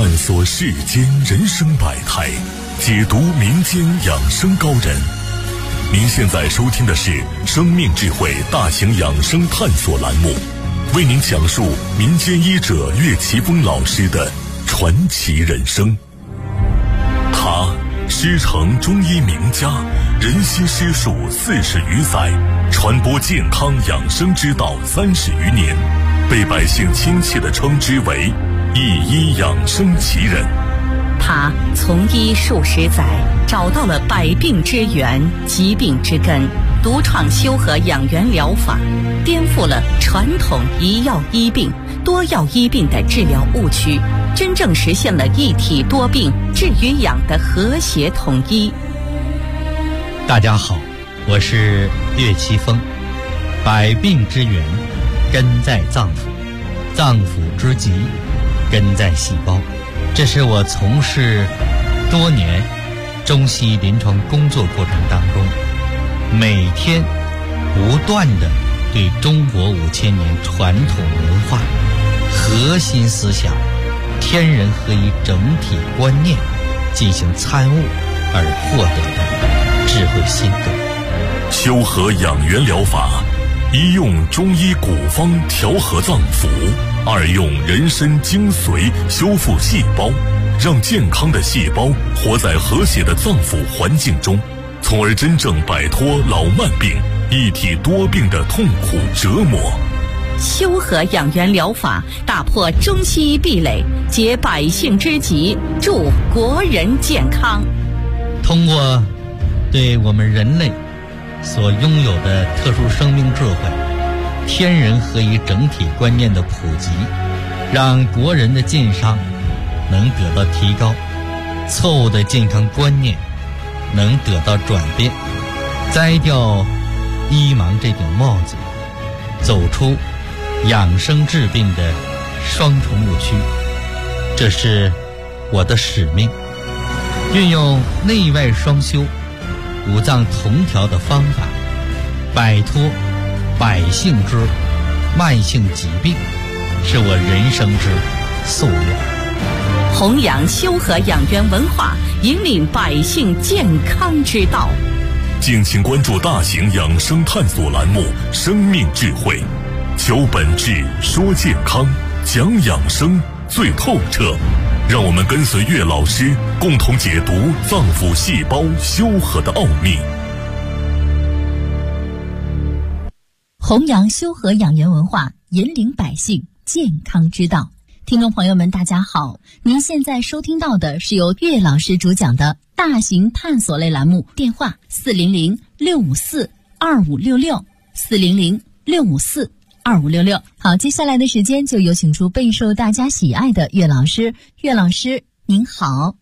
探索世间人生百态，解读民间养生高人。您现在收听的是生命智慧大型养生探索栏目，为您讲述民间医者岳奇峰老师的传奇人生。他师承中医名家，人悉师术40余载，传播健康养生之道30余年，被百姓亲切地称之为一医养生奇人。 他从医数十载，找到了百病之源、疾病之根，独创修和养元疗法，颠覆了传统一药医病、多药医病的治疗误区，真正实现了一体多病治与养的和谐统一。 大家好，我是岳奇峰。百病之源根在脏腑，脏腑之疾根在细胞。这是我从事多年中西医临床工作过程当中，每天不断地对中国5000年传统文化核心思想天人合一整体观念进行参悟而获得的智慧心得。 修和养元疗法，一用中医古方调和脏腑，二用人参精髓修复细胞，让健康的细胞活在和谐的脏腑环境中，从而真正摆脱老慢病、一体多病的痛苦折磨。 修和养元疗法打破中西医壁垒，解百姓之急，助国人健康。 通过对我们人类所拥有的特殊生命智慧、天人合一整体观念的普及，让国人的健康能得到提高，错误的健康观念能得到转变，摘掉医盲这顶帽子，走出养生治病的双重误区。这是我的使命，运用内外双修、五脏同调的方法，摆脱百姓之慢性疾病，是我人生之夙愿。 弘扬修和养元文化，引领百姓健康之道。 敬请关注大型养生探索栏目《生命智慧》，求本质，说健康，讲养生最透彻。让我们跟随岳老师，共同解读脏腑细胞修和的奥秘。 弘扬修和养元文化，引领百姓健康之道。听众朋友们，大家好，您现在收听到的是由岳老师主讲的大型探索类栏目，电话400-654-2566 400-654-2566。好，接下来的时间就有请出备受大家喜爱的岳老师。岳老师您好。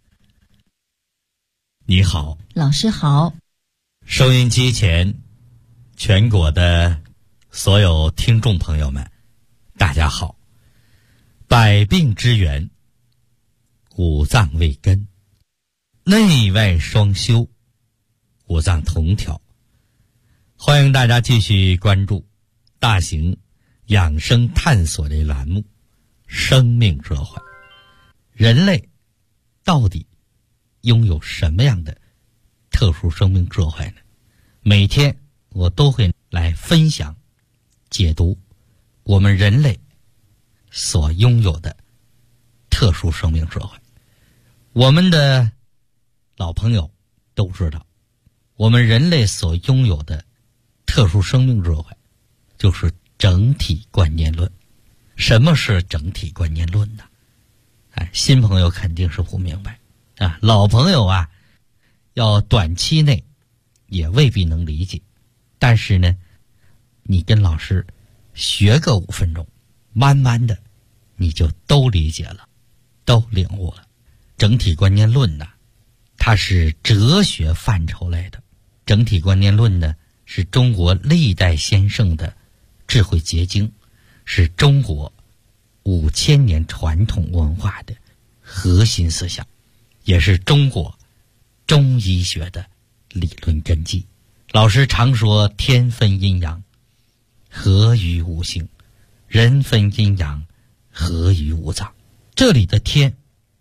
你好， 老师好。 收音机前全国的所有听众朋友们，大家好。百病之源，五脏为根，内外双修，五脏同调。欢迎大家继续关注大型养生探索类栏目《生命智慧》。人类到底拥有什么样的特殊生命智慧呢？每天我都会来分享解读我们人类所拥有的特殊生命智慧。我们的老朋友都知道，我们人类所拥有的特殊生命智慧就是整体观念论。什么是整体观念论呢？新朋友肯定是不明白啊，老朋友啊，要短期内也未必能理解。但是呢，你跟老师学个5分钟，慢慢的你就都理解了，都领悟了。整体观念论呢，它是哲学范畴类的。整体观念论呢，是中国历代先圣的智慧结晶，是中国5000年传统文化的核心思想，也是中国中医学的理论根基。老师常说天分阴阳，合于五行，人分阴阳，合于五脏。这里的天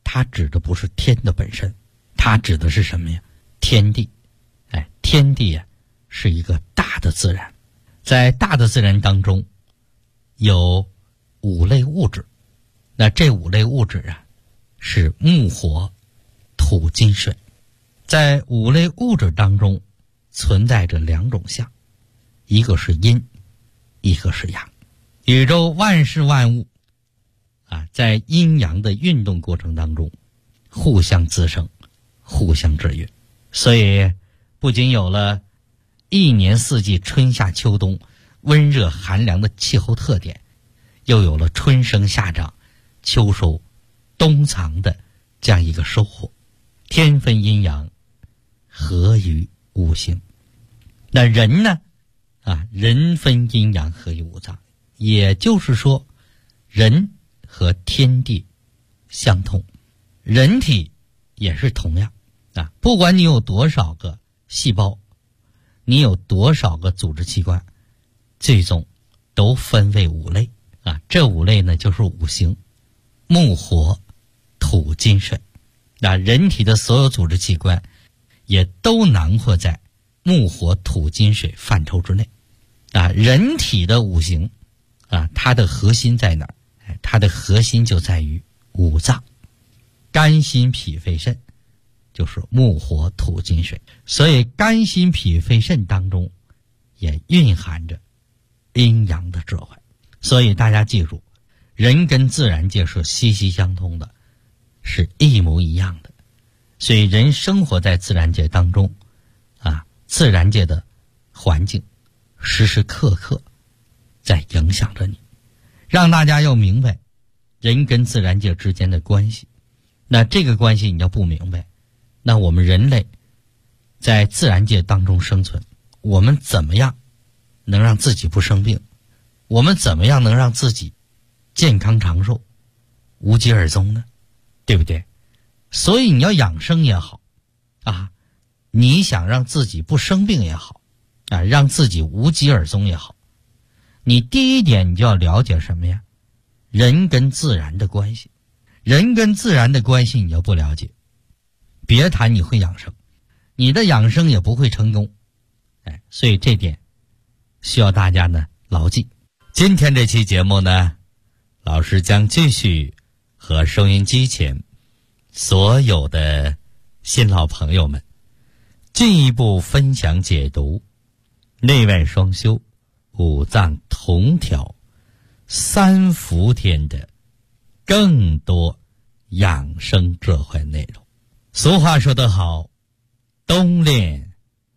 它指的不是天的本身，它指的是什么呀？天地。天地啊是一个大的自然，在大的自然当中有5类物质，那这5类物质啊是木火土金水。在5类物质当中存在着2种相，一个是阴，一个是阳。宇宙万事万物在阴阳的运动过程当中互相滋生，互相制约，所以不仅有了一年四季春夏秋冬温热寒凉的气候特点，又有了春生夏长秋收冬藏的这样一个收获。天分阴阳，合于五行。那人呢人分阴阳，合于五脏，也就是说人和天地相通，人体也是同样不管你有多少个细胞，你有多少个组织器官，最终都分为5类这5类呢就是五行，木火土金水。人体的所有组织器官也都囊括在木火土金水范畴之内人体的五行它的核心在哪儿？它的核心就在于五脏，肝心脾肺肾就是木火土金水。所以肝心脾肺肾当中也蕴含着阴阳的智慧。所以大家记住，人跟自然界是息息相通的，是一模一样的。所以人生活在自然界当中自然界的环境时时刻刻在影响着你，让大家要明白人跟自然界之间的关系。那这个关系你要不明白，那我们人类在自然界当中生存，我们怎么样能让自己不生病？我们怎么样能让自己健康长寿无疾而终呢？对不对？所以你要养生也好你想让自己不生病也好让自己无疾而终也好，你第一点你就要了解什么呀？人跟自然的关系。人跟自然的关系你要不了解，别谈你会养生，你的养生也不会成功。所以这点需要大家呢牢记。今天这期节目呢，老师将继续和收音机前所有的新老朋友们进一步分享解读内外双修、五脏同调、三伏天的更多养生智慧内容。俗话说得好，冬练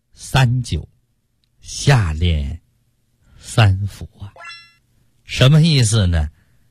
39，夏练3伏什么意思呢？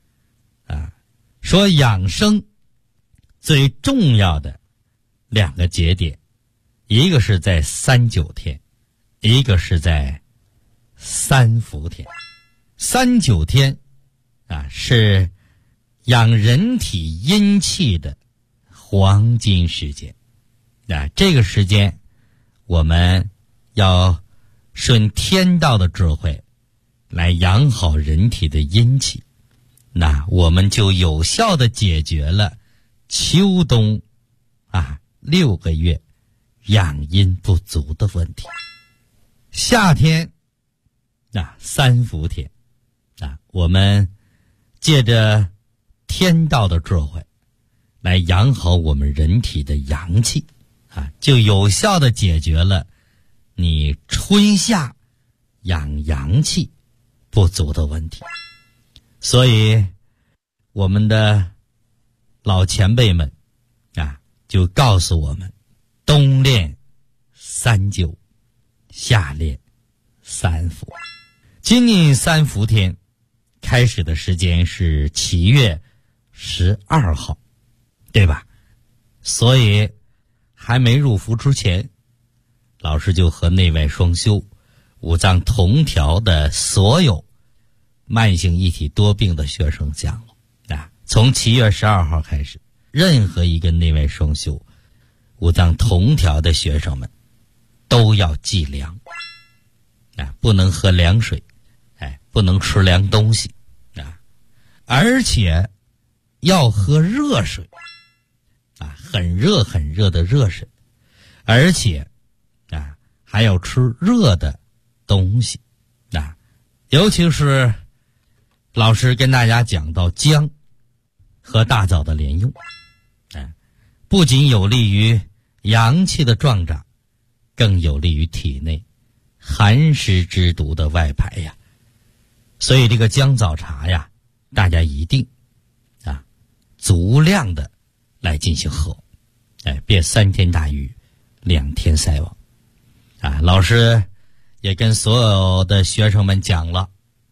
说养生最重要的2个节点，一个是在39天，一个是在3伏天。39天是养人体阴气的黄金时间。这个时间我们要顺天道的智慧来养好人体的阴气，那我们就有效地解决了秋冬6个月养阴不足的问题。夏天3伏天我们借着天道的智慧来养好我们人体的阳气就有效地解决了你春夏养阳气不足的问题。所以我们的老前辈们就告诉我们，冬练39，夏练3伏。今年3伏天开始的时间是7月12号，对吧？所以还没入伏之前，老师就和内外双修、五脏同调的所有慢性一体多病的学生讲了从7月12号开始，任何一个内外双修、五脏同调的学生们都要忌凉不能喝凉水不能吃凉东西而且要喝热水。 很热很热的热水，而且还要吃热的东西尤其是老师跟大家讲到姜和大枣的连用不仅有利于阳气的壮长，更有利于体内寒湿之毒的外排呀。所以这个姜枣茶呀，大家一定足量的来进行喝，别3天打鱼2天晒网老师也跟所有的学生们讲了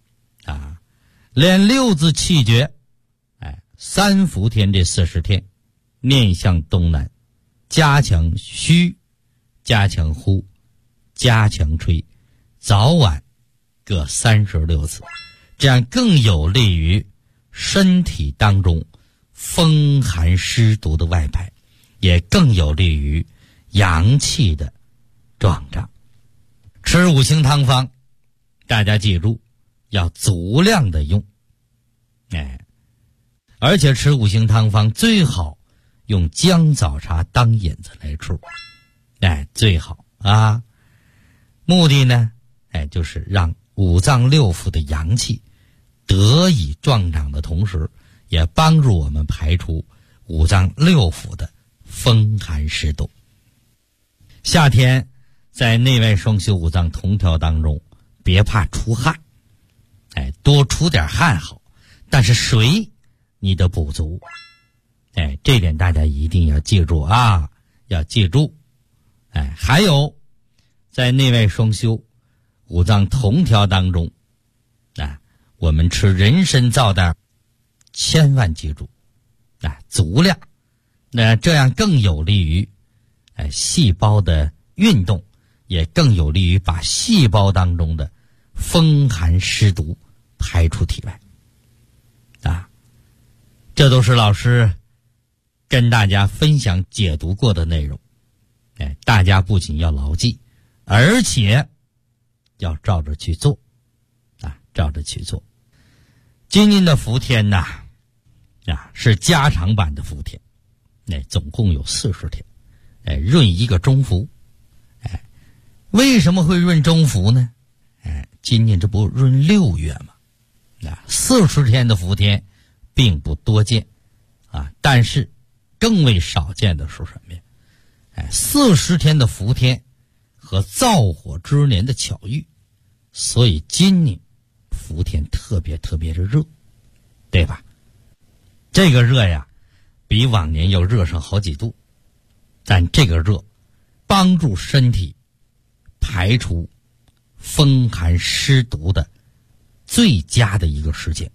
练6字气诀3伏天这40天，面向东南，加强虚，加强呼，加强吹，早晚各36次，这样更有利于身体当中风寒湿毒的外排，也更有利于阳气的壮长。吃五行汤方，大家记住要足量的用而且吃五行汤方最好用姜枣茶当引子来吃最好目的呢就是让五脏六腑的阳气得以壮长的同时，也帮助我们排除五脏六腑的风寒湿毒。夏天在内外双修五脏同调当中，别怕出汗多出点汗好，但是水你得补足这点大家一定要记住要记住还有在内外双修五脏同调当中我们吃人参皂蛋千万记住足量，这样更有利于细胞的运动，也更有利于把细胞当中的风寒湿毒排出体外这都是老师跟大家分享解读过的内容大家不仅要牢记，而且要照着去做照着去做。今年的伏天是加长版的伏天总共有40天闰一个中伏为什么会闰中伏呢今年这不闰6月吗40天的伏天并不多见但是更为少见的是什么呀40天的伏天和燥火之年的巧遇，所以今年伏天特别特别的热，对吧？这个热呀比往年要热上好几度，但这个热帮助身体排除风寒湿毒的最佳的一个时间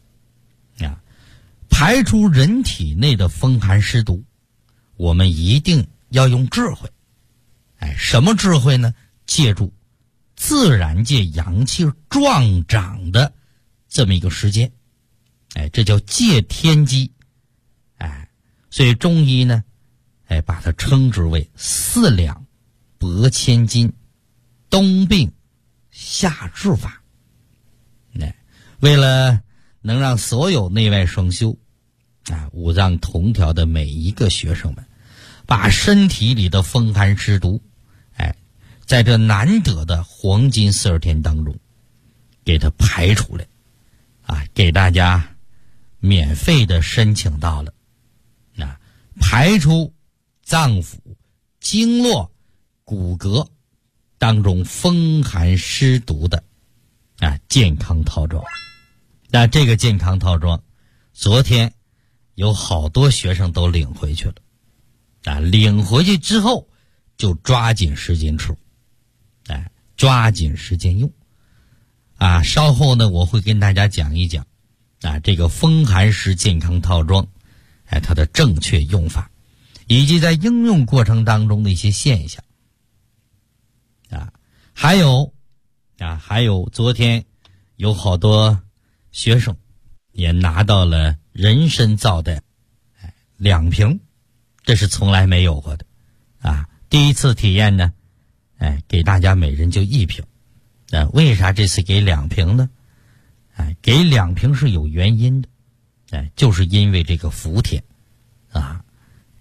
排出人体内的风寒湿毒，我们一定要用智慧什么智慧呢？借助自然界阳气壮长的这么一个时间这叫借天机所以中医呢把它称之为4两拨千斤，冬病夏治法为了能让所有内外双修五脏同调的每一个学生们把身体里的风寒湿毒在这难得的黄金40天当中给它排出来给大家免费的申请到了排出脏腑经络骨骼当中风寒湿毒的健康套装。那这个健康套装昨天有好多学生都领回去了领回去之后就抓紧时间吃抓紧时间用稍后呢我会跟大家讲一讲这个风寒湿健康套装它的正确用法，以及在应用过程当中的一些现象还有昨天有好多学生也拿到了人参皂蛋2瓶，这是从来没有过的第一次体验呢给大家每人就1瓶为啥这次给2瓶呢给2瓶是有原因的就是因为这个伏天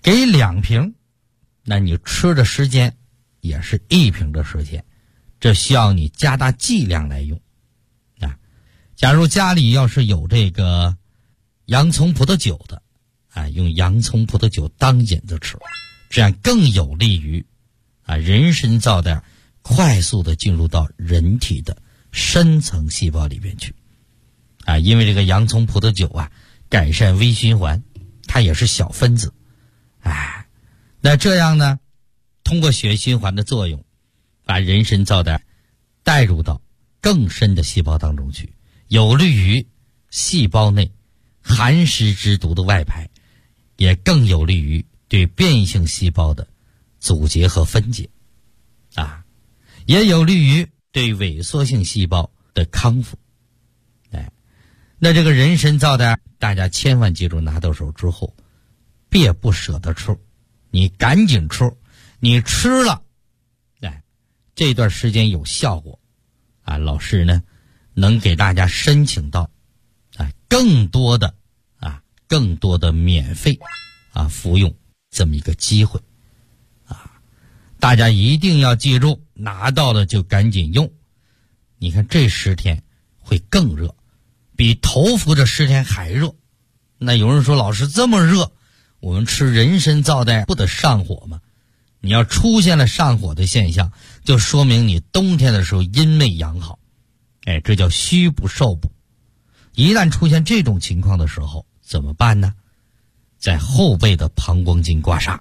给2瓶，那你吃的时间也是1瓶的时间，这需要你加大剂量来用啊。假如家里要是有这个洋葱葡萄酒的啊，用洋葱葡萄酒当引子吃，这样更有利于人参皂苷快速的进入到人体的深层细胞里边去啊。因为这个洋葱葡萄酒改善微循环，它也是小分子，那这样呢，通过血液循环的作用，把人参皂苷带入到更深的细胞当中去，有利于细胞内寒湿之毒的外排，也更有利于对变异性细胞的阻截和分解也有利于对萎缩性细胞的康复。那这个人参皂苷大家千万记住，拿到手之后别不舍得吃，你赶紧吃，你吃了这段时间有效果老师呢能给大家申请到更多的免费服用这么一个机会大家一定要记住，拿到了就赶紧用。你看这10天会更热，比头伏这10天还热。那有人说，老师这么热，我们吃人参皂苷不得上火吗？你要出现了上火的现象，就说明你冬天的时候阴没养好，这叫虚不受补。一旦出现这种情况的时候怎么办呢？在后背的膀胱经刮痧，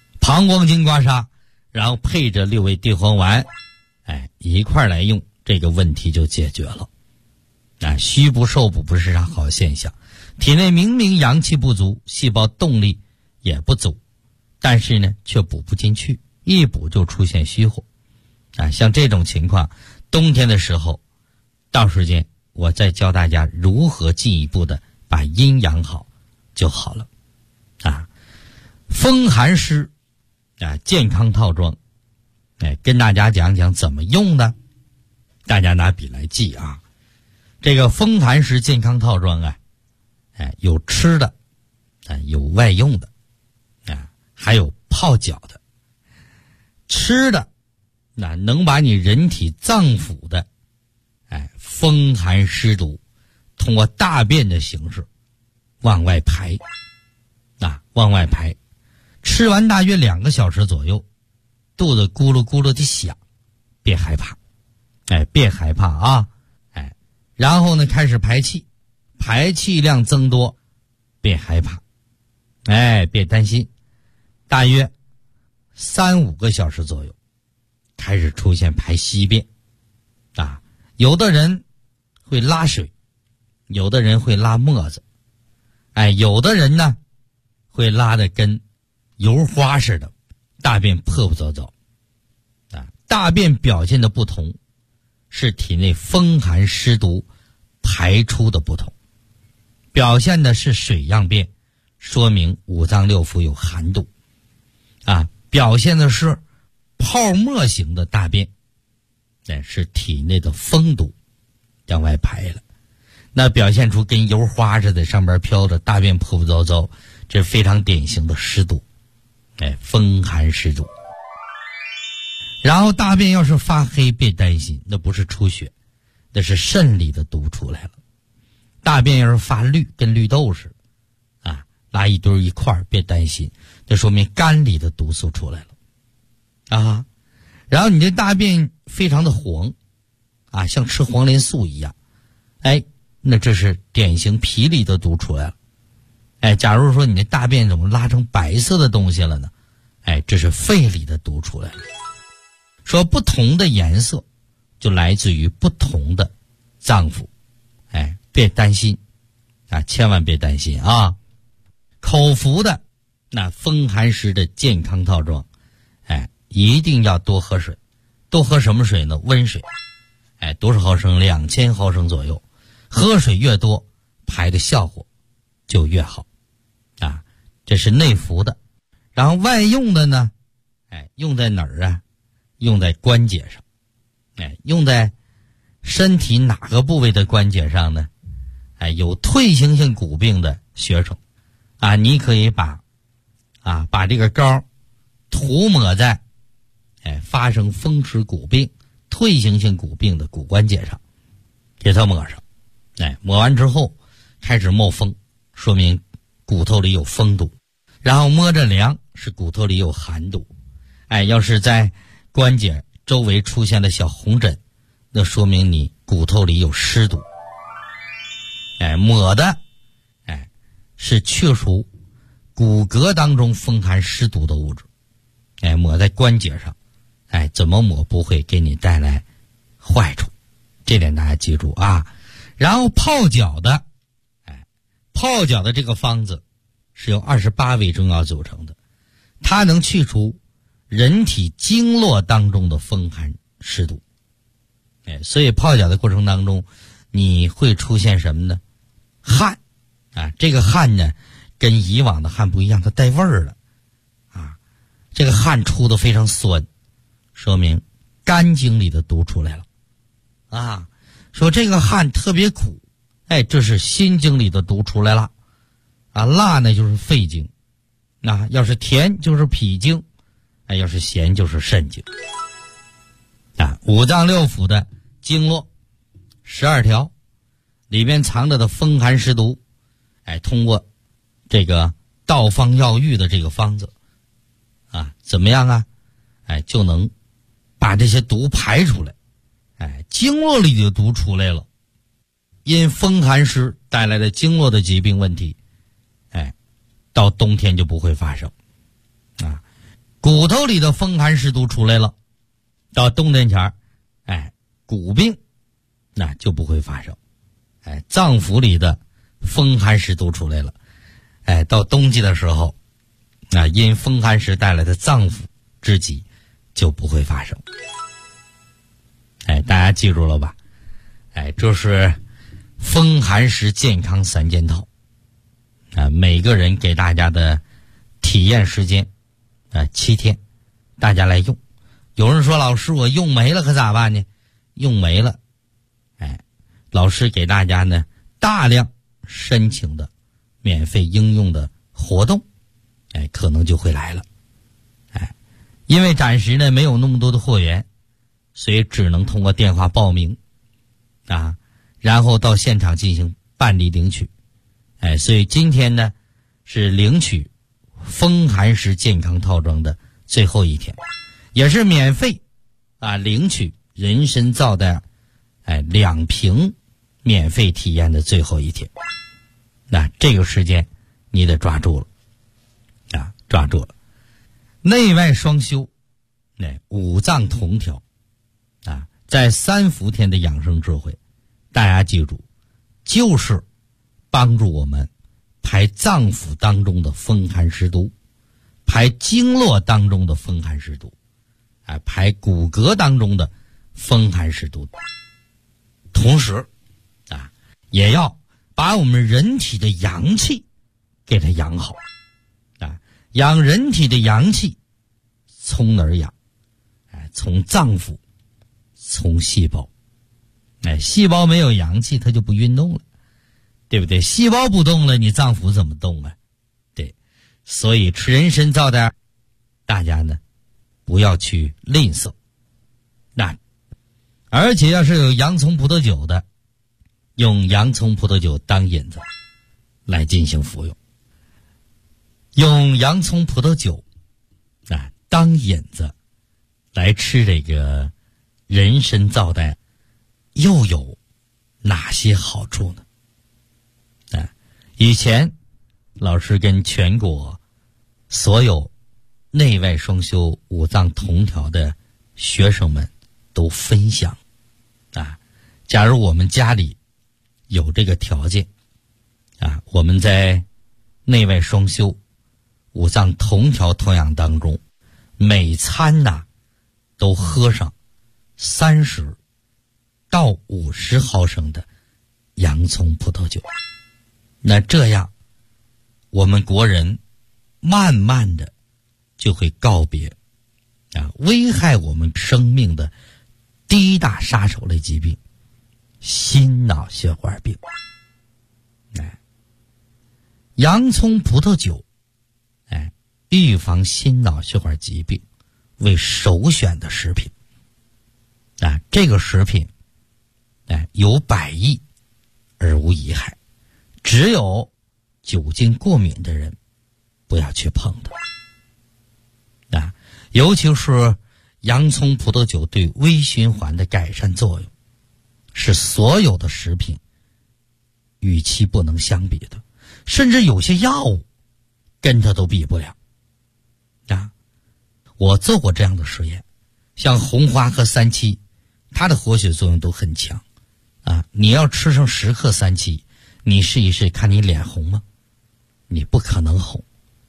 然后配着6味地黄丸一块来用，这个问题就解决了虚不受补不是啥好现象。体内明明阳气不足，细胞动力也不足，但是呢却补不进去，一补就出现虚火像这种情况，冬天的时候到时间我再教大家如何进一步的把阴养好就好了风寒湿健康套装跟大家讲讲怎么用呢？大家拿笔来记这个风寒湿健康套装有吃的有外用的还有泡脚的。吃的能把你人体脏腑的风寒湿毒通过大便的形式往外排吃完大约2个小时左右，肚子咕噜咕噜的响，别害怕然后呢开始排气，排气量增多，别害怕别担心，大约3-5个小时左右开始出现排稀便有的人会拉水，有的人会拉沫子有的人呢会拉的跟油花似的，大便破破糟糟大便表现的不同是体内风寒湿毒排出的不同，表现的是水样便，说明五脏六腑有寒度表现的是泡沫型的大便，是体内的风毒向外排了。那表现出跟油花似的上边飘着，大便破破糟糟，这非常典型的湿毒风寒湿毒。然后大便要是发黑，别担心，那不是出血，那是肾里的毒出来了。大便要是发绿，跟绿豆似的拉一堆一块，别担心，这说明肝里的毒素出来了然后你这大便非常的黄像吃黄连素一样那这是典型脾里的毒出来了假如说你的大便怎么拉成白色的东西了呢？这是肺里的毒出来了。说不同的颜色就来自于不同的脏腑别担心千万别担心口服的那风寒湿的健康套装一定要多喝水。多喝什么水呢？温水多少毫升？2000毫升左右。喝水越多，排的效果就越好这是内服的。然后外用的呢用在哪儿用在关节上用在身体哪个部位的关节上呢？有退行性骨病的学生你可以把把这个膏涂抹在发生风湿骨病、退行性骨病的骨关节上，给它抹上。抹完之后开始冒风，说明骨头里有风毒，然后摸着凉，是骨头里有寒毒。要是在关节周围出现了小红疹，那说明你骨头里有湿毒。抹的是去除骨骼当中风寒湿毒的物质。抹在关节上，怎么抹不会给你带来坏处，这点大家记住啊。然后泡脚的，泡脚的这个方子是由28味中药组成的，它能去除人体经络当中的风寒湿毒。所以泡脚的过程当中，你会出现什么呢？汗这个汗呢，跟以往的汗不一样，它带味儿了这个汗出的非常酸，说明肝经里的毒出来了说这个汗特别苦，这是心经里的毒出来了辣呢就是肺经，要是甜就是脾经，要是咸就是肾经五脏六腑的经络12条里面藏着的风寒湿毒，通过这个道方药浴的这个方子怎么样就能把这些毒排出来。经络里的毒出来了，因风寒湿带来的经络的疾病问题，到冬天就不会发生骨头里的风寒湿毒出来了，到冬天前骨病那就不会发生。脏腑里的风寒湿毒出来了，到冬季的时候因风寒湿带来的脏腑之疾就不会发生。大家记住了吧？这是风寒湿健康3件套每个人给大家的体验时间7天，大家来用。有人说老师我用没了可咋办呢？用没了老师给大家呢大量申请的免费应用的活动可能就会来了因为暂时呢没有那么多的货源，所以只能通过电话报名然后到现场进行办理领取所以今天呢是领取风寒湿健康套装的最后一天，也是免费领取人参皂的2瓶免费体验的最后一天。这个时间你得抓住了抓住了。内外双修五脏同调在3伏天的养生智慧，大家记住，就是帮助我们排脏腑当中的风寒湿毒，排经络当中的风寒湿毒排骨骼当中的风寒湿毒，同时也要把我们人体的阳气给它养好养人体的阳气从哪儿养？从脏腑，从细胞细胞没有阳气它就不运动了，对不对？细胞不动了，你脏腑怎么动对，所以吃人参皂的大家呢不要去吝啬而且要是有洋葱葡萄酒的，用洋葱葡萄酒当引子来进行服用，用洋葱葡萄酒当引子来吃这个人参皂的又有哪些好处呢？以前老师跟全国所有内外双修五脏同调的学生们都分享假如我们家里有这个条件我们在内外双修五脏同调同养当中，每餐都喝上30到50毫升的洋葱葡萄酒，那这样我们国人慢慢的就会告别危害我们生命的第一大杀手类疾病心脑血管病。洋葱葡萄酒预防心脑血管疾病为首选的食品。这个食品有百益而无一害，只有酒精过敏的人不要去碰它。尤其是洋葱葡萄酒对微循环的改善作用，是所有的食品与其不能相比的，甚至有些药物跟它都比不了。我做过这样的实验，像红花和三七，它的活血作用都很强。你要吃上10克三七，你试一试看你脸红吗？你不可能红。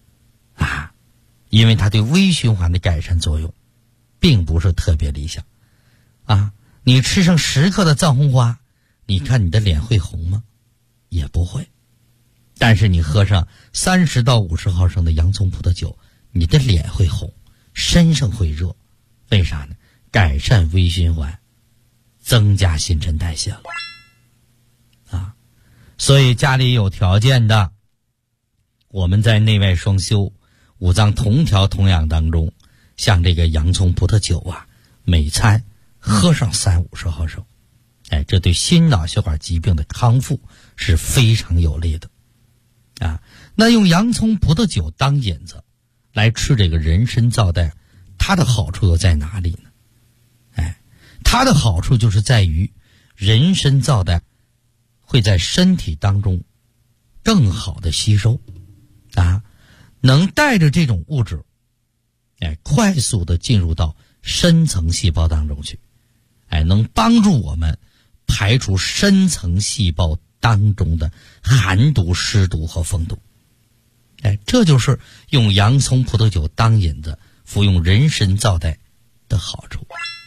因为它对微循环的改善作用并不是特别理想。你吃上10克的藏红花，你看你的脸会红吗？也不会。但是你喝上30到50毫升的洋葱葡萄酒，你的脸会红，身上会热。为啥呢？改善微循环，增加新陈代谢了。所以家里有条件的，我们在内外双修五脏同调同养当中，像这个洋葱葡萄酒每餐喝上30-50毫升，这对心脑血管疾病的康复是非常有利的。那用洋葱葡萄酒当引子来吃这个人参皂苷，它的好处又在哪里呢？它的好处就是在于人参皂苷会在身体当中更好的吸收，能带着这种物质快速的进入到深层细胞当中去，能帮助我们排除深层细胞当中的寒毒、湿毒和风毒。这就是用洋葱葡萄酒当引子服用人参皂苷的好处。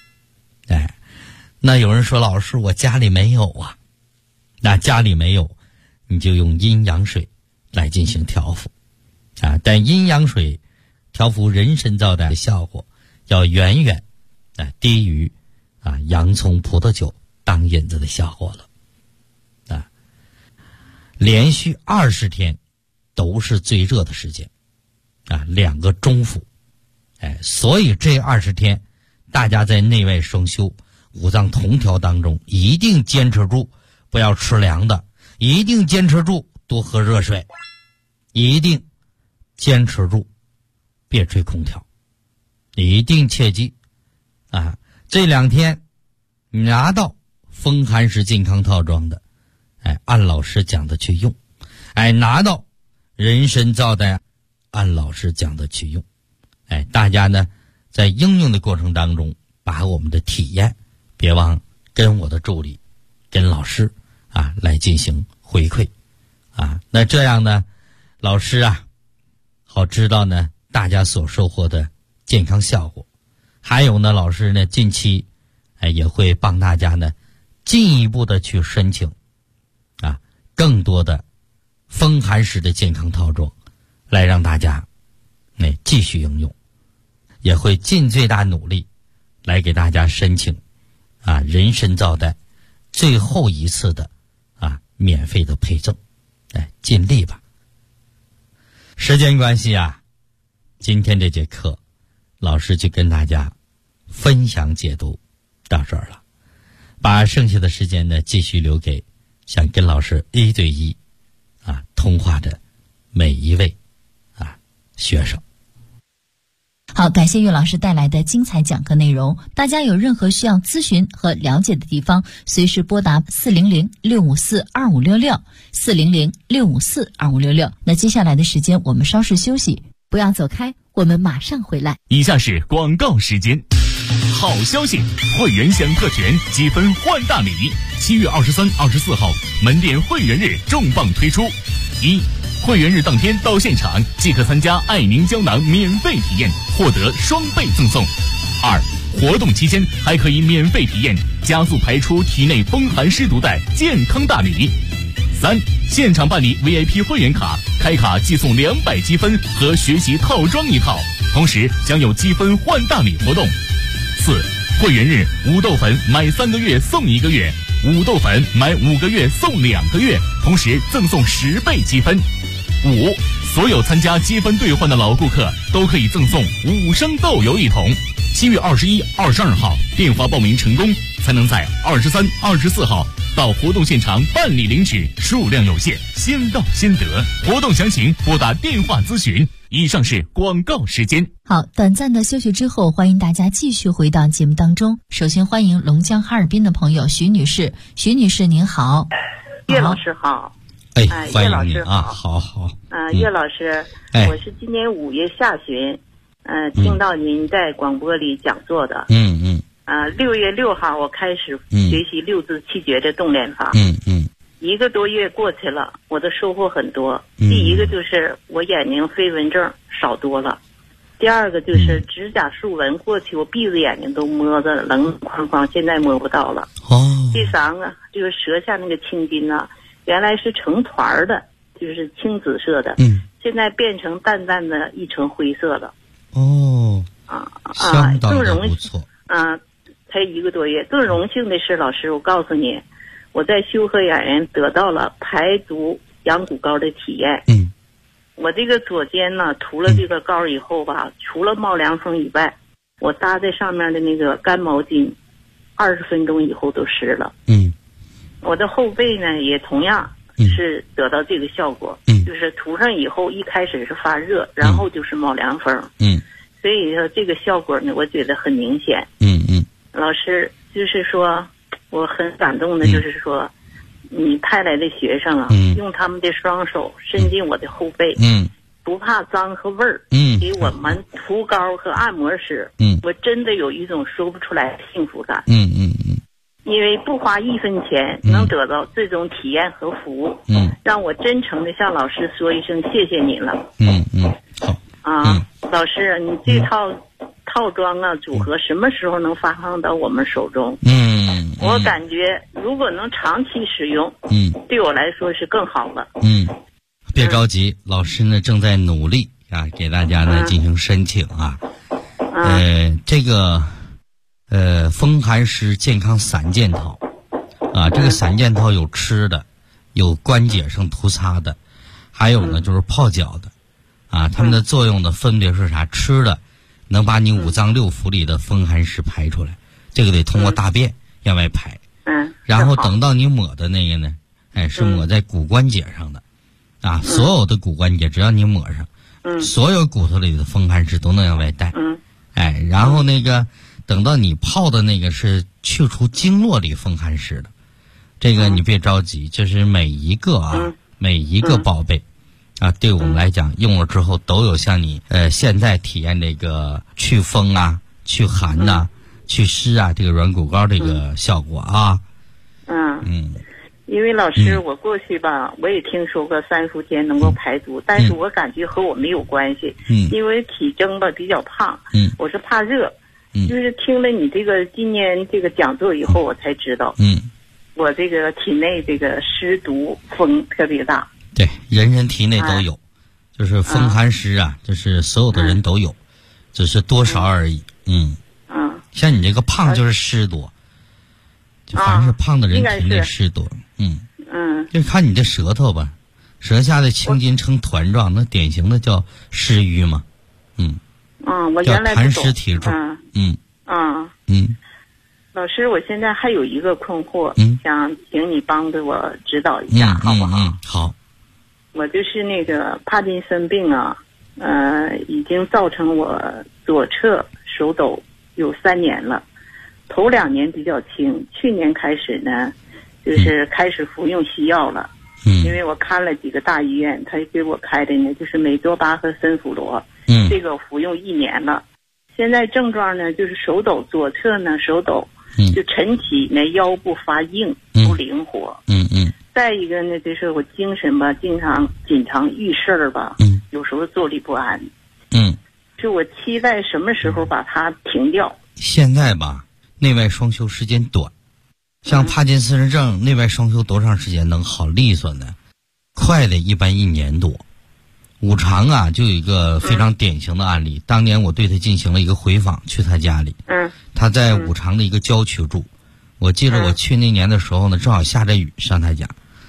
那有人说，老师我家里没有那家里没有，你就用阴阳水来进行调服。但阴阳水调服人参皂苷的效果要远远低于洋葱葡萄酒当引子的效果了。连续20天都是最热的时间，2个中服。所以这20天大家在内外双修五脏同调当中一定坚持住，不要吃凉的，一定坚持住多喝热水，一定坚持住别吹空调，一定切记这2天拿到风寒食健康套装的，按老师讲的去用，拿到人参皂苷按老师讲的去用。大家呢在应用的过程当中，把我们的体验别忘跟我的助理跟老师来进行回馈那这样呢老师好知道呢大家所收获的健康效果。还有呢，老师呢近期也会帮大家呢进一步的去申请更多的风寒食的健康套装，来让大家继续应用，也会尽最大努力来给大家申请人参皂苷最后一次的免费的配赠，尽力吧。时间关系今天这节课老师就跟大家分享解读到这儿了，把剩下的时间呢继续留给想跟老师1对1通话的每一位学生。 好，感谢岳老师带来的精彩讲课内容。大家有任何需要咨询和了解的地方，随时拨打400-654-2566 400-654-2566。那接下来的时间我们稍事休息，不要走开，我们马上回来。 以下是广告时间。好消息，会员享特权，积分换大礼。7月23、24号门店会员日重磅推出。1、会员日当天到现场即可参加爱宁胶囊免费体验，获得双倍赠送。2、活动期间还可以免费体验加速排出体内风寒湿毒的健康大礼。3、现场办理 VIP 会员卡，开卡即送200积分和学习套装1套，同时将有积分换大礼活动。4、会员日五豆粉买3个月送1个月，五豆粉买5个月送2个月，同时赠送10倍积分。5、 所有参加积分兑换的老顾客都可以赠送5升豆油1桶。7月21、22号电话报名成功，才能在23、24号到活动现场办理领取，数量有限，先到先得。活动详情拨打电话咨询。以上是广告时间。 好，短暂的休息之后，欢迎大家继续回到节目当中。首先欢迎龙江哈尔滨的朋友徐女士。徐女士您好。 岳老师好。 欢迎你啊，好。 岳老师，我是今年5月下旬，听到您在广播里讲座的。6月6号我开始学习6字气诀的动练法。1个多月过去了，我的收获很多。第一个就是我眼睛飞蚊症少多了，第二个就是指甲竖纹，过去我闭着眼睛都摸着冷框框，现在摸不到了。第三个就是舌下那个青筋啊，原来是成团的，就是青紫色的，现在变成淡淡的一层灰色了。 相当的不错。 才1个多月。更荣幸的是，老师，我告诉你，我在修和养颜得到了排毒养骨膏的体验。我这个左肩呢，涂了这个膏以后吧，除了冒凉风以外，我搭在上面的那个干毛巾，20分钟以后都湿了。我的后背呢，也同样是得到这个效果。就是涂上以后，一开始是发热，然后就是冒凉风。所以说这个效果呢，我觉得很明显。老师，就是说我很感动的，就是说你派来的学生啊，用他们的双手伸进我的后背，不怕脏和味儿，给我们涂膏和按摩时，我真的有一种说不出来的幸福感。因为不花1分钱能得到这种体验和服务，让我真诚的向老师说一声谢谢您了。老师，你这套装啊组合什么时候能发放到我们手中？我感觉如果能长期使用，对我来说是更好了。 别着急，老师呢正在努力啊，给大家呢进行申请啊。这个风寒湿健康3件套啊，这个3件套有吃的，有关节上涂擦的，还有呢就是泡脚的啊。它们的作用呢分别是啥？吃的能把你5脏6腑里的风寒湿排出来，这个得通过大便向外排。然后等到你抹的那个呢，是抹在骨关节上的啊，所有的骨关节只要你抹上，所有骨头里的风寒湿都能往外带。然后那个等到你泡的那个是去除经络里风寒湿的，这个你别着急，就是每一个宝贝啊，对我们来讲用了之后都有像你现在体验这个祛风啊、祛寒呐、祛湿啊这个软骨膏这个效果啊。 因为老师，我过去吧，我也听说过3伏天能够排毒，但是我感觉和我没有关系。因为体征吧比较胖，我是怕热。就是听了你这个今年这个讲座以后，我才知道，我这个体内这个湿毒风特别大。 对，人人体内都有，就是风寒湿啊，就是所有的人都有，只是多少而已。像你这个胖就是湿多，就凡是胖的人体内湿多。就看你这舌头吧，舌下的青筋成团状，那典型的叫湿瘀嘛。 我原来叫痰湿体重。 老师，我现在还有一个困惑，想请你帮着我指导一下，好不好？ 好。 我就是那个帕金森病啊，已经造成我左侧手抖有3年了，头2年比较轻，去年开始呢，就是开始服用西药了。因为我看了几个大医院，他给我开的呢就是美多巴和森辅罗。这个服用1年了，现在症状呢就是手抖，左侧呢手抖，就晨起呢腰部发硬，不灵活。再一个呢就是我精神吧经常紧张，遇事儿吧，有时候坐立不安。就我期待什么时候把它停掉。 现在吧，内外双修时间短，像帕金森症内外双修多长时间能好利索呢？快的一般1年多。五常啊，就有一个非常典型的案例。当年我对他进行了一个回访，去他家里。他在五常的一个郊区住。我记得我去那年的时候呢，正好下着雨上他家，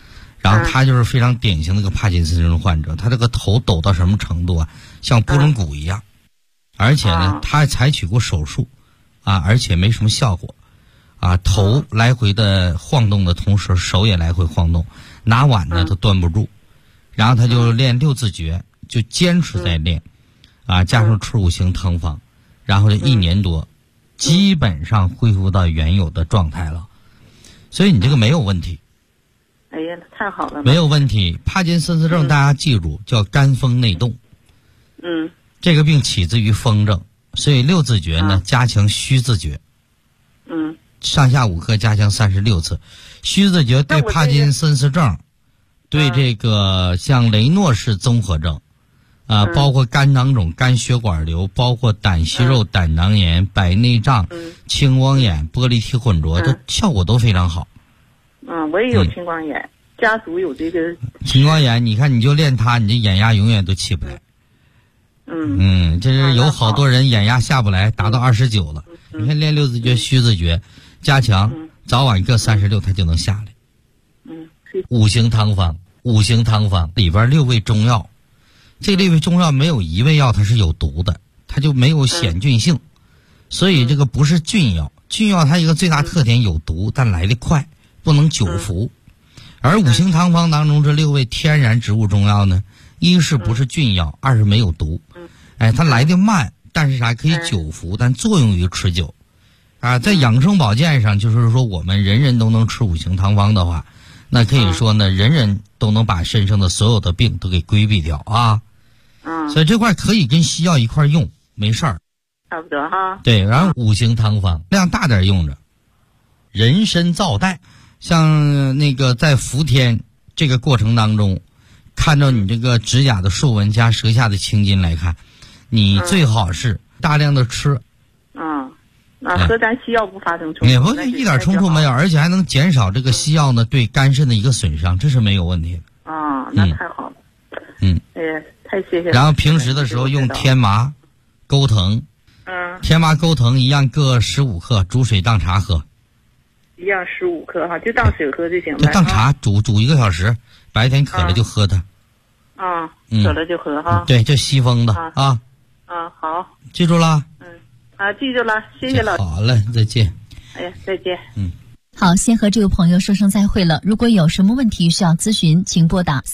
然后他就是非常典型的一个帕金森症患者，他这个头抖到什么程度啊？像拨浪鼓一样，而且呢，他还采取过手术，而且没什么效果，头来回的晃动的同时，手也来回晃动，拿碗呢都端不住，然后他就练六字诀，就坚持在练，加上吃五行汤方，然后这1年多，基本上恢复到原有的状态了，所以你这个没有问题。 哎呀，太好了！ 没有问题。帕金森氏症大家记住，叫肝风内动。这个病起自于风症，所以六字诀呢，加强虚字诀。上下5克加强36次。虚字诀对帕金森氏症，对这个像雷诺氏综合症，包括肝囊肿、肝血管瘤，包括胆息肉、胆囊炎、白内障、青光眼、玻璃体混浊，这效果都非常好。 我也有青光眼，家族有这个青光眼，你看你就练它，你这眼压永远都起不来。这是有好多人眼压下不来，达到29了。你看练六字诀、虚字诀，加强，早晚各36，它就能下来。五行汤方里边6味中药，这6味中药没有1味药它是有毒的，它就没有显菌性，所以这个不是菌药。菌药它一个最大特点有毒，但来得快，不能久服。而五行汤方当中这6味天然植物中药呢，一是不是菌药，二是没有毒。它来得慢，但是啥可以久服，但作用于持久。在养生保健上，就是说我们人人都能吃五行汤方的话，那可以说呢，人人都能把身上的所有的病都给规避掉啊。所以这块可以跟西药一块用，没事儿。 差不多哈。 对，然后五行汤方量大点用着。人参皂带，像那个在伏天这个过程当中，看到你这个指甲的竖纹加舌下的青筋来看，你最好是大量的吃。 那和咱西药不发生冲突？ 也不一点冲突没有，而且还能减少这个西药呢对肝肾的一个损伤，这是没有问题的。 那太好了。哎呀，太谢谢了。 然后平时的时候用天麻、钩藤。天麻、钩藤一样各15克，煮水当茶喝。 一样15克哈，就当水喝就行了。 当茶煮1个小时，白天渴了就喝它。 渴了就喝哈。 对，这西风的好， 记住了。 记住了，谢谢老师。 好嘞，再见。 哎呀，再见。 好，先和这位朋友说声再会了。如果有什么问题需要咨询，请拨打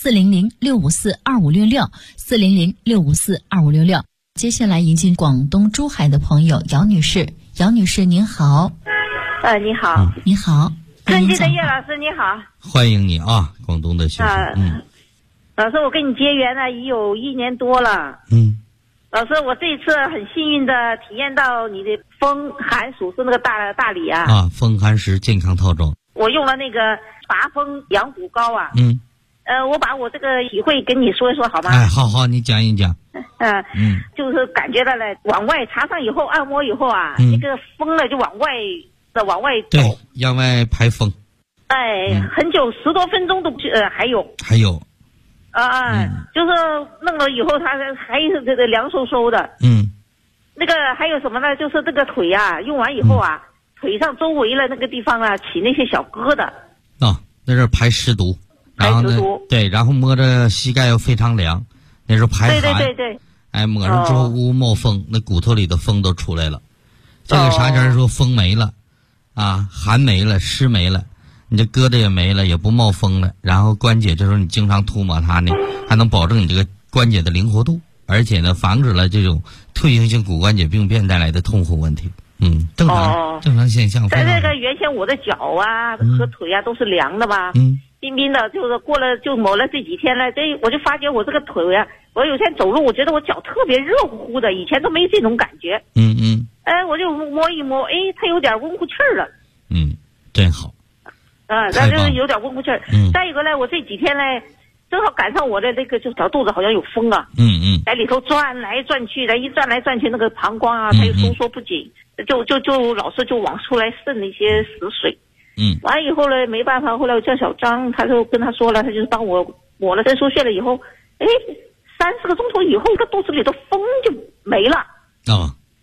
400-654-2566，400-654-2566。接下来迎进广东珠海的朋友姚女士。姚女士您好。 你好。 你好。 尊敬的叶老师你好。 欢迎你啊，广东的学生。 老师，我跟你结缘了已有1年多了。老师，我这一次很幸运的体验到你的风寒属是那个大理风寒食健康套装。 我用了那个拔风养骨膏我把我这个体会跟你说一说好吗？ 好，你讲一讲。 就是感觉到了往外插上以后，按摩以后那个风呢就往外走。 对，向外排风。 很久10多分钟都还有。就是弄了以后，它还是这个凉飕飕的。那个还有什么呢？就是这个腿用完以后腿上周围的那个地方起那些小疙瘩。 那是排湿毒。然后呢，对，然后摸着膝盖又非常凉，那是排寒。 对。 抹上之后呜冒风，那骨头里的风都出来了。这个啥人说风没了，寒没了，湿没了。你这疙瘩也没了，也不冒风了，然后关节这时候你经常涂抹它呢，还能保证你这个关节的灵活度，而且呢防止了这种退行性骨关节病变带来的痛苦问题。正常现象。 在这个原先我的脚和腿都是凉的嘛，冰冰的，就是过了就抹了这几天了，我就发觉我这个腿我有天走路，我觉得我脚特别热乎乎的，以前都没这种感觉。我就摸一摸，它有点温乎气儿了。 真好。 但是有点温乎气儿。再一个呢，我这几天呢，正好赶上我的那个就小肚子好像有风在里头转来转去的，一转来转去，那个膀胱它又收缩不紧，就老是就往出来渗那些死水。完以后呢，没办法，后来我叫小张，他就跟他说了，他就帮我抹了镇舒穴了以后，30个钟头以后，这肚子里的风就没了。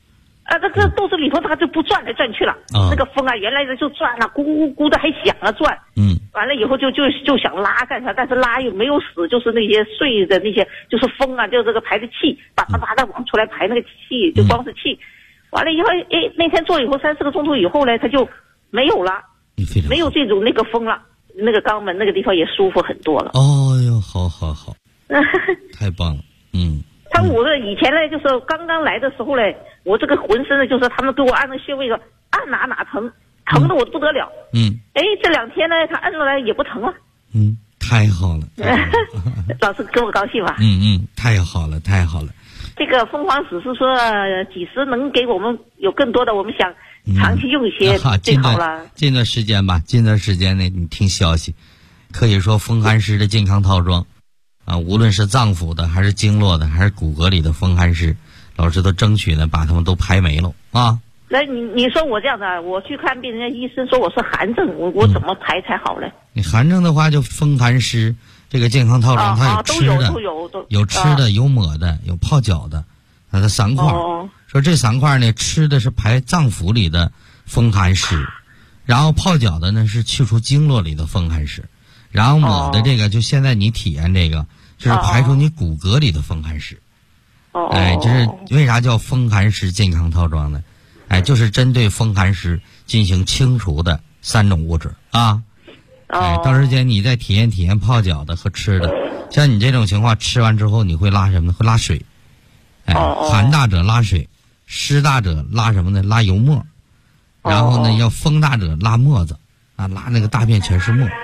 这个肚子里头它就不转来转去了，那个风啊原来就转了，咕咕咕的还响啊转，完了以后就想拉干啥，但是拉又没有死，就是那些碎的那些就是风啊，就这个排的气，叭叭叭的往出来排那个气，就光是气，完了以后那天做以后3-4个钟头以后呢，它就没有了，没有这种那个风了，那个肛门那个地方也舒服很多了。 哦哟，好，太棒了， 我以前呢，就是刚刚来的时候呢，我这个浑身呢，就是他们给我按那穴位，按哪疼，疼的我不得了。这2天呢，他按出来也不疼了。 太好了。 老师跟我高兴吧？ 太好了。 这个凤凰石是说几时能给我们有更多的，我们想长期用一些最好了。 近段时间吧，近段时间呢，你听消息，可以说风寒湿的健康套装。无论是脏腑的，还是经络的，还是骨骼里的风寒湿，老师都争取呢把他们都排没了啊。 那你说我这样的，我去看病，人家医生说我是寒症，我怎么排才好呢？ 你寒症的话，就风寒湿这个健康套装，它有吃的，有吃的，有抹的，有泡脚的，它的3块。说这3块呢，吃的是排脏腑里的风寒湿，然后泡脚的呢是去除经络里的风寒湿，然后抹的这个就现在你体验这个。就是排除你骨骼里的风寒湿，就是为啥叫风寒湿健康套装呢？就是针对风寒湿进行清除的3种物质啊。到时间你再体验泡脚的和吃的，像你这种情况吃完之后你会拉什么呢？会拉水。寒大者拉水，湿大者拉什么呢？拉油沫。然后呢，要风大者拉沫子拉那个大便全是沫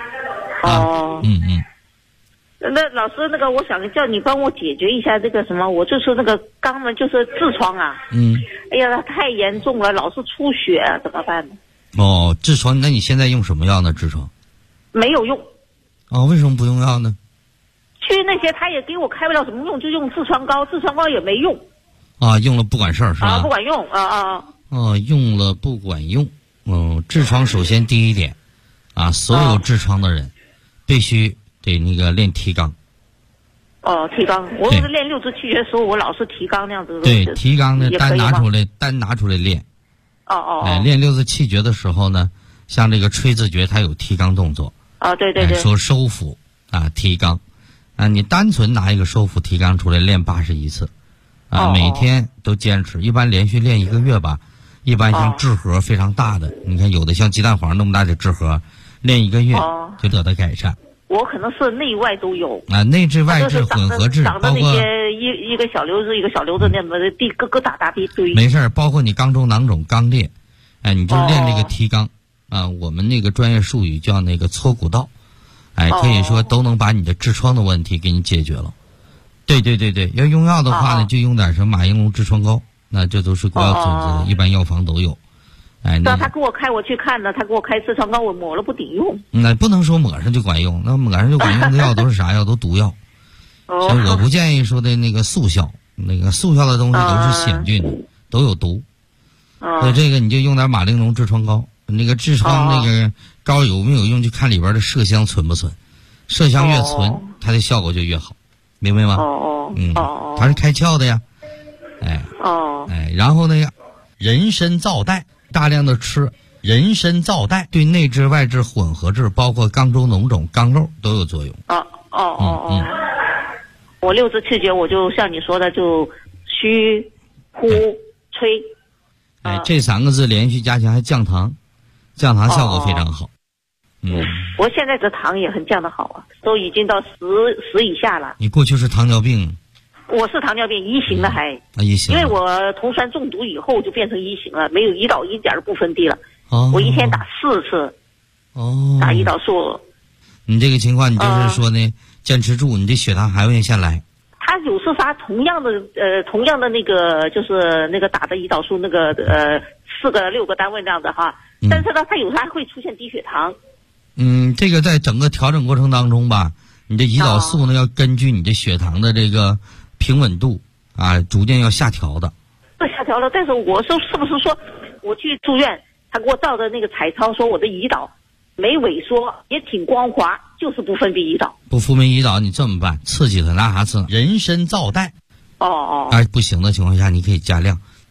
那老师，那个我想叫你帮我解决一下这个什么，我就是那个肛门就是痔疮啊。哎呀，太严重了，老是出血，怎么办呢？ 痔疮，那你现在用什么药呢？痔疮没有用。 为什么不用药呢？ 去那些他也给我开不了什么用，就用痔疮膏，痔疮膏也没用。 用了不管事儿是吧？ 不管用用了不管用。痔疮首先第一点所有痔疮的人必须得那个练提肛。 提肛，我是练6字气诀的时候，我老是提肛那样子。 对，提肛呢单拿出来练。练6字气诀的时候呢，像这个吹字诀它有提肛动作。 对。 说收腹提肛你单纯拿一个收腹提肛出来练81次每天都坚持，一般连续练1个月吧。一般像痔核非常大的，你看有的像鸡蛋黄那么大的痔核，练1个月就得到改善。 我可能是内外都有内痔外痔混合痔， 包括那些一个小瘤子一个小瘤子那么的地疙瘩大一堆。 没事，包括你肛周囊肿肛裂，你就练这个提肛我们那个专业术语叫那个搓骨道，可以说都能把你的痔疮的问题给你解决了。对，要用药的话呢，就用点什么马应龙痔疮膏，那这都是国家准则，一般药房都有。 他给我开，我去看呢，他给我开痔疮膏，我抹了不顶用。 那不能说抹上就管用，那抹上就管用的药都是啥药？都毒药。所以我不建议说的那个速效，那个速效的东西都是险峻的，都有毒。所以这个你就用点马令龙痔疮膏，那个痔疮那个膏有没有用，就看里边的麝香存不存，麝香越存，它的效果就越好，明白吗？它是开窍的呀。然后呢，人参皂带。大量的吃人参皂带，对内痔外痔混合痔，包括肛周脓肿肛瘘都有作用。 我6字气诀我就像你说的，就虚呼吹这3个字连续加强，还降糖效果非常好。 我现在的糖也很降得好都已经到10以下了。 你过去是糖尿病？ 我是糖尿病1型的还 1型， 因为我酮酸中毒以后就变成1型了，没有胰岛一点不分泌了。我一天打4次打胰岛素。 你这个情况，你就是说呢，坚持住，你这血糖还会下来。 他有时发同样的那个就是那个打的胰岛素那个4个6个单位这样的哈，但是呢，他有时还会出现低血糖。 这个在整个调整过程当中吧，你这胰岛素呢要根据你的血糖的这个平稳度逐渐要下调的。 下调了，但是我说是不是说我去住院，他给我照的那个彩超说我的胰岛没萎缩，也挺光滑，就是不分泌胰岛。 不分泌胰岛，你这么办？刺激它拿啥刺？人参皂带。 哦。 不行的情况下，你可以加量，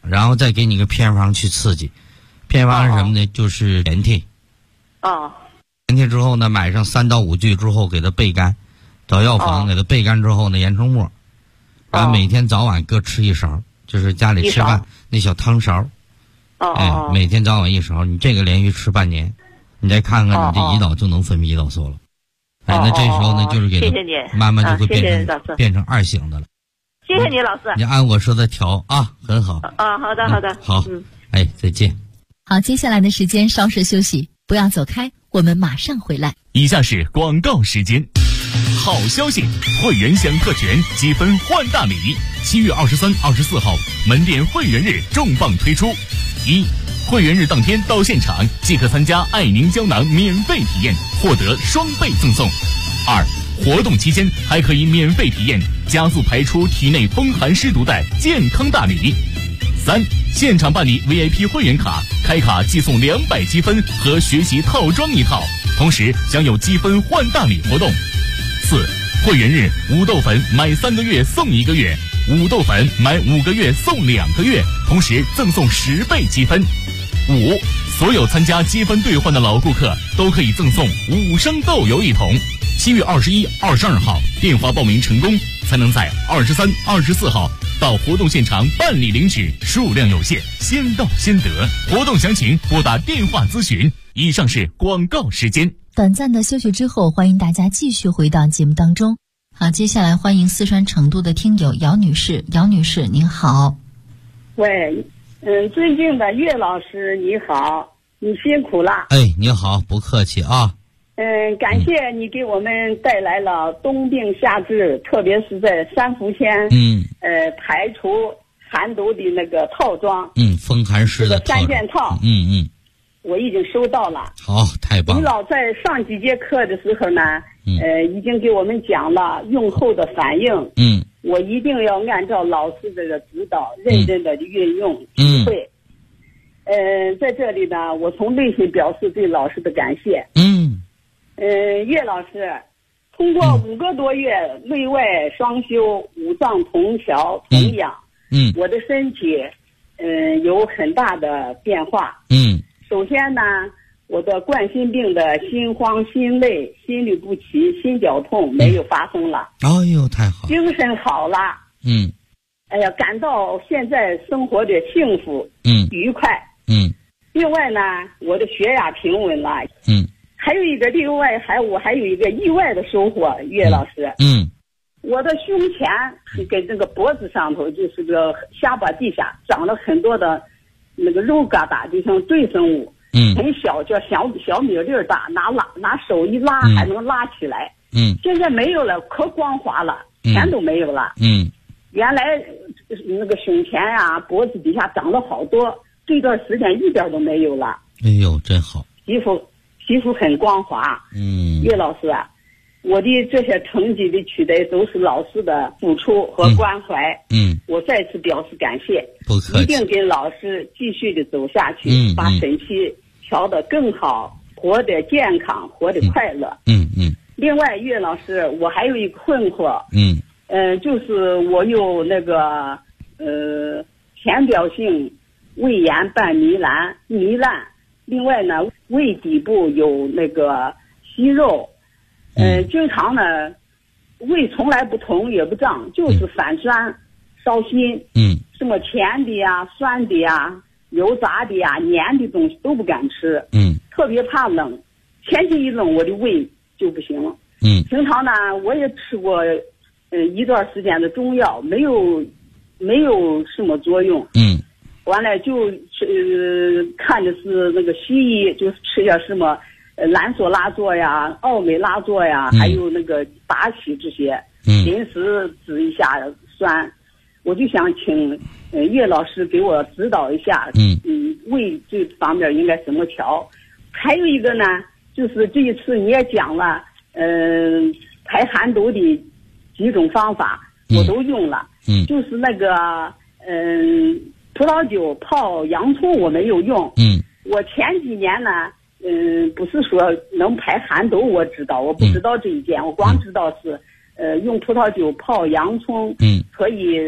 然后再给你个偏方去刺激。偏方是什么呢？就是连贴。连贴之后呢，买上3到5句之后给它焙干，找药房给它焙干之后呢，研成末，然后每天早晚各吃1勺，就是家里吃饭那小汤勺。每天早晚1勺，你这个连续吃半年，你再看看你这胰岛就能分泌胰岛素了。那这时候呢，就是给它慢慢就会变成2型的了。 谢谢你，老师。 你按我说的调啊，很好。 好的。 好，再见。 好，接下来的时间稍事休息，不要走开，我们马上回来。 以下是广告时间。好消息，会员享特权，积分换大礼。7月23、24号门店会员日重磅推出。1、会员日当天到现场即可参加爱宁胶囊免费体验，获得双倍赠送。2、活动期间还可以免费体验加速排出体内风寒湿毒的健康大礼。3、现场办理 VIP 会员卡，开卡即送200积分和学习套装1套，同时享有积分换大礼活动。4、会员日五豆粉买3个月送1个月，五豆粉买5个月送2个月，同时赠送10倍积分。5、所有参加积分兑换的老顾客都可以赠送5升豆油1桶。7月21、22号电话报名成功，才能在23、24号到活动现场办理领取，数量有限，先到先得。活动详情拨打电话咨询。以上是广告时间。 短暂的休息之后，欢迎大家继续回到节目当中。好，接下来欢迎四川成都的听友姚女士。姚女士您好。 喂，尊敬的岳老师你好，你辛苦了。 你好，不客气啊。 感谢你给我们带来了冬病夏治，特别是在3伏天，排除寒毒的那个套装， 风寒湿的 3件套，我已经收到了。 好，太棒了。 你老在上几节课的时候呢，已经给我们讲了用后的反应，我一定要按照老师这个指导，认真的运用体会。在这里呢，我从内心表示对老师的感谢。岳老师，通过5个多月内外双修，五脏同调同养，我的身体有很大的变化。首先呢，我的冠心病的心慌、心累、心律不齐、心绞痛没有发生了。 太好。 精神好了。感到现在生活的幸福，愉快。另外呢，我的血压平稳了。还有一个我还有一个意外的收获，岳老师。我的胸前跟这个脖子上头，就是个下巴地下长了很多的那个肉疙瘩，就像赘生物。很小，叫小米粒大，拿手一拉还能拉起来。现在没有了，可光滑了，全都没有了。原来那个胸前呀、脖子底下长了好多，这段时间一点都没有了。 真好。 皮肤很光滑。岳老师啊，我的这些成绩的取得都是老师的付出和关怀。我再次表示感谢。 不客气。 一定跟老师继续的走下去，把身体调得更好，活得健康，活得快乐。另外，岳老师，我还有一个困惑。就是我有那个浅表性胃炎伴糜烂。另外呢，胃底部有那个息肉，经常呢，胃从来不痛也不胀，就是反酸、烧心，什么甜的呀、酸的呀、油炸的呀、黏的东西都不敢吃，特别怕冷，天气一冷我的胃就不行了。平常呢，我也吃过一段时间的中药，没有什么作用。完了就看的是那个西医，就是吃点什么兰索拉唑呀、奥美拉唑呀，还有那个达喜这些，临时治一下酸。我就想请岳老师给我指导一下，胃这方面应该怎么调。还有一个呢，就是这一次你也讲了，排寒毒的几种方法，我都用了。就是那个葡萄酒泡洋葱我没有用。我前几年呢，不是说能排寒毒，我知道，我不知道这一点，我光知道是用葡萄酒泡洋葱，可以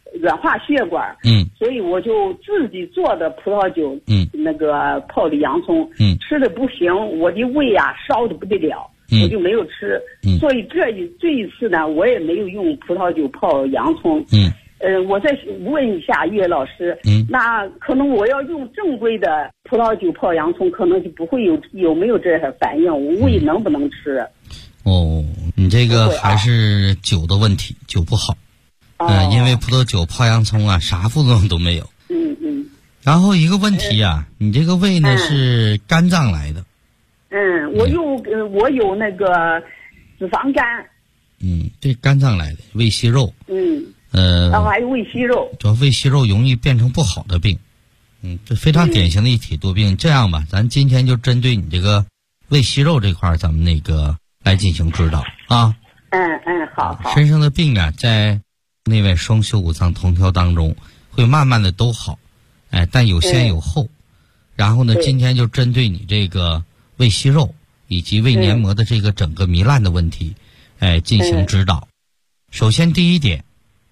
软化血管，所以我就自己做的葡萄酒，那个泡的洋葱，吃的不行，我的胃啊烧的不得了，我就没有吃，所以这一次呢，我也没有用葡萄酒泡洋葱，我再问一下岳老师，那可能我要用正规的葡萄酒泡洋葱，可能就不会有没有这些反应，我胃能不能吃？ 哦，你这个还是酒的问题，酒不好。因为葡萄酒泡洋葱啊，啥副作用都没有。然后一个问题啊，你这个胃呢是肝脏来的。 我有那个脂肪肝。 对，肝脏来的，胃息肉。 然后还有胃息肉。 主要胃息肉容易变成不好的病。这非常典型的一体多病。这样吧，咱今天就针对你这个胃息肉这块，咱们那个来进行指导啊。 好。 身上的病啊，在内外双修五脏同调当中会慢慢的都好，但有先有后。然后呢，今天就针对你这个胃息肉以及胃黏膜的这个整个糜烂的问题，进行指导。首先第一点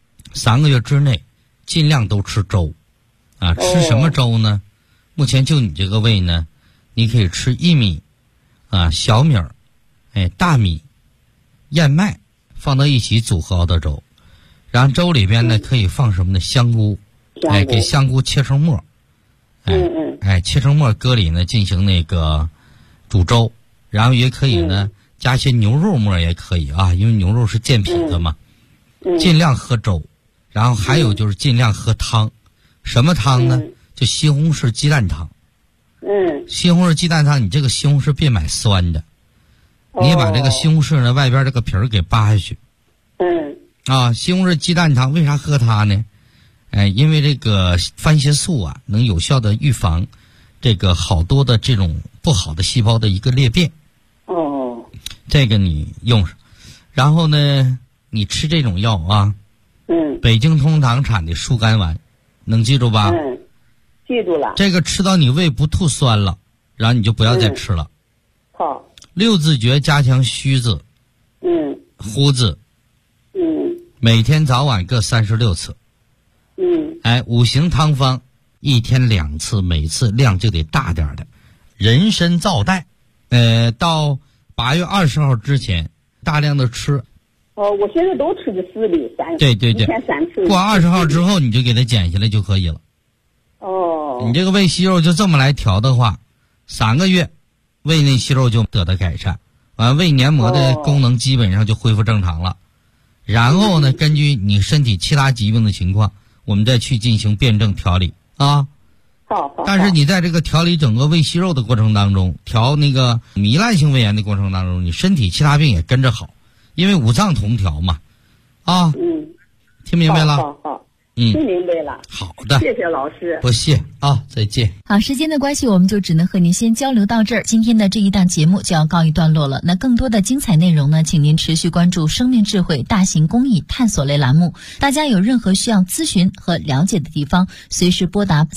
，3个月之内尽量都吃粥啊。吃什么粥呢？目前就你这个胃呢，你可以吃薏米啊、小米儿、大米、燕麦放到一起组合熬的粥。然后粥里边呢可以放什么呢？香菇，给香菇切成末，切成末搁里呢进行那个煮粥。然后也可以呢加些牛肉末也可以啊，因为牛肉是健脾的嘛。尽量喝粥。然后还有就是尽量喝汤。什么汤呢？就西红柿鸡蛋汤。西红柿鸡蛋汤，你这个西红柿别买酸的，你把这个西红柿呢外边这个皮儿给扒下去。西红柿鸡蛋汤为啥喝它呢？因为这个番茄素啊，能有效的预防这个好多的这种不好的细胞的一个裂变。这个你用上，然后呢，你吃这种药啊，北京通堂产的疏肝丸，能记住吧？ 记住了。 这个吃到你胃不吐酸了，然后你就不要再吃了。 好。 六字诀加强虚字，呼字。每天早晚各36次。五行汤方1天2次，每次量就得大点的。人参皂带，到8月20号之前大量的吃。 我现在都吃的4粒3。 对， 一天3次。 过20号之后你就给它减下来就可以了。你这个胃息肉就这么来调的话，3个月胃内息肉就得到改善，完胃黏膜的功能基本上就恢复正常了。然后呢，根据你身体其他疾病的情况，我们再去进行辩证调理啊。 好。 但是你在这个调理整个胃息肉的过程当中，调那个糜烂性胃炎的过程当中，你身体其他病也跟着好，因为五脏同调嘛。听明白了？ 好。听明白了。 好的， 谢谢老师。 不谢啊，再见。 好，时间的关系，我们就只能和您先交流到这儿。今天的这一档节目就要告一段落了。那更多的精彩内容呢，请您持续关注生命智慧大型公益探索类栏目。大家有任何需要咨询和了解的地方，随时拨打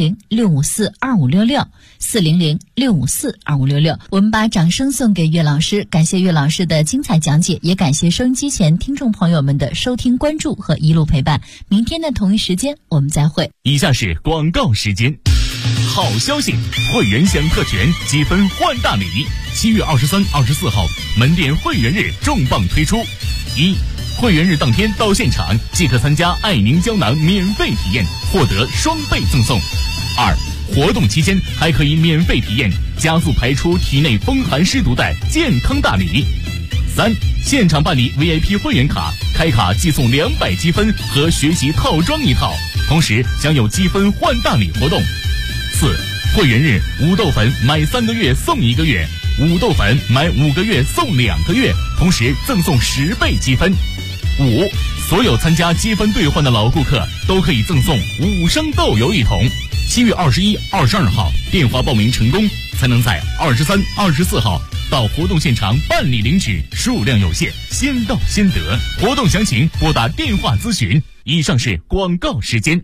400-654-2566，400-654-2566。我们把掌声送给岳老师，感谢岳老师的精彩讲解，也感谢收音机前听众朋友们的收听关注和一路陪伴。明天的同一时间我们再会。 以下是广告时间。好消息，会员享特权，积分换大礼。7月23、24号门店会员日重磅推出。1、会员日当天到现场即可参加爱凝胶囊免费体验，获得双倍赠送。2、活动期间还可以免费体验加速排出体内风寒湿毒的健康大礼。3、现场办理 VIP 会员卡，开卡即送200积分和学习套装1套，同时将有积分换大礼活动。4、会员日五豆粉买3个月送1个月，五豆粉买5个月送2个月，同时赠送10倍积分。5、所有参加积分兑换的老顾客都可以赠送5升豆油1桶。7月21、22号电话报名成功，才能在23、24号到活动现场办理领取，数量有限，先到先得。活动详情拨打电话咨询。以上是广告时间。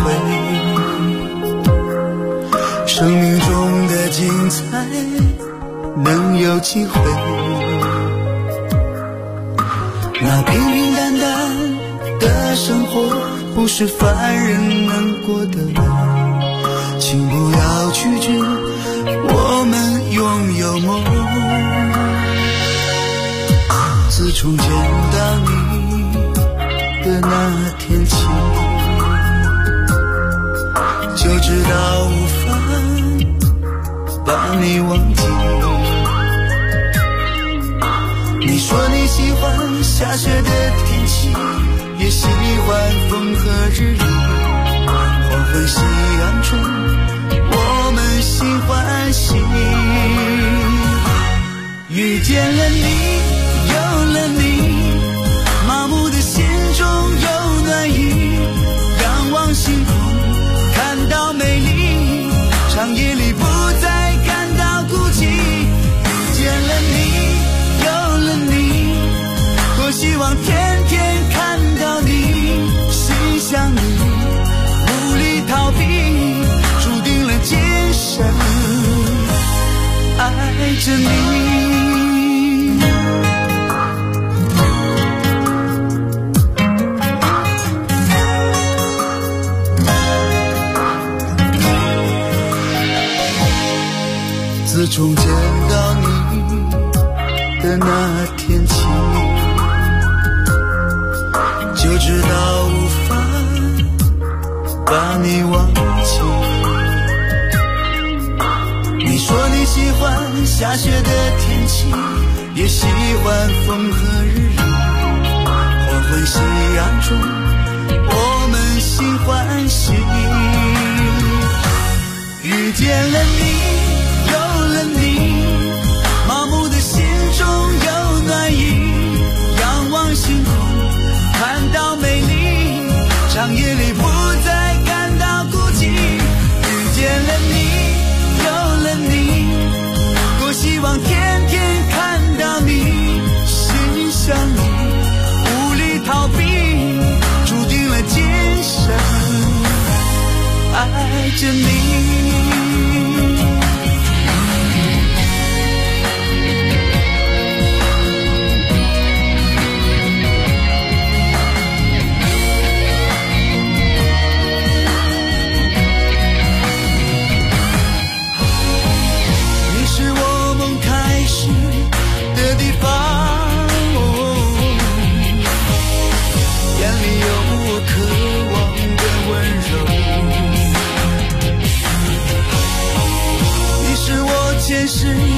会，生命中的精彩能有机会。那平平淡淡的生活不是凡人能过得来，请不要拒绝我们拥有梦。自从见到你的那天起，就知道无法把你忘记。你说你喜欢下雪的天气，也喜欢风和日丽，黄昏夕阳中我们心欢喜。遇见了你，有了你，麻木的心中有暖意，仰望星空看到美丽，长夜里不再感到孤寂。遇见了你，有了你，多希望天天看到你，心想你，无力逃避，注定了今生爱着你。自从见到你的那天起，就知道无法把你忘记。你说你喜欢下雪的天气，也喜欢风和日丽，黄昏夕阳中我们心欢喜。遇见了你，有了你，麻木的心中有暖意，仰望星空看到美丽，长夜里不再感到孤寂。遇见了你，有了你，多希望天天看到你，心想你，无力逃避，注定了今生爱着你。是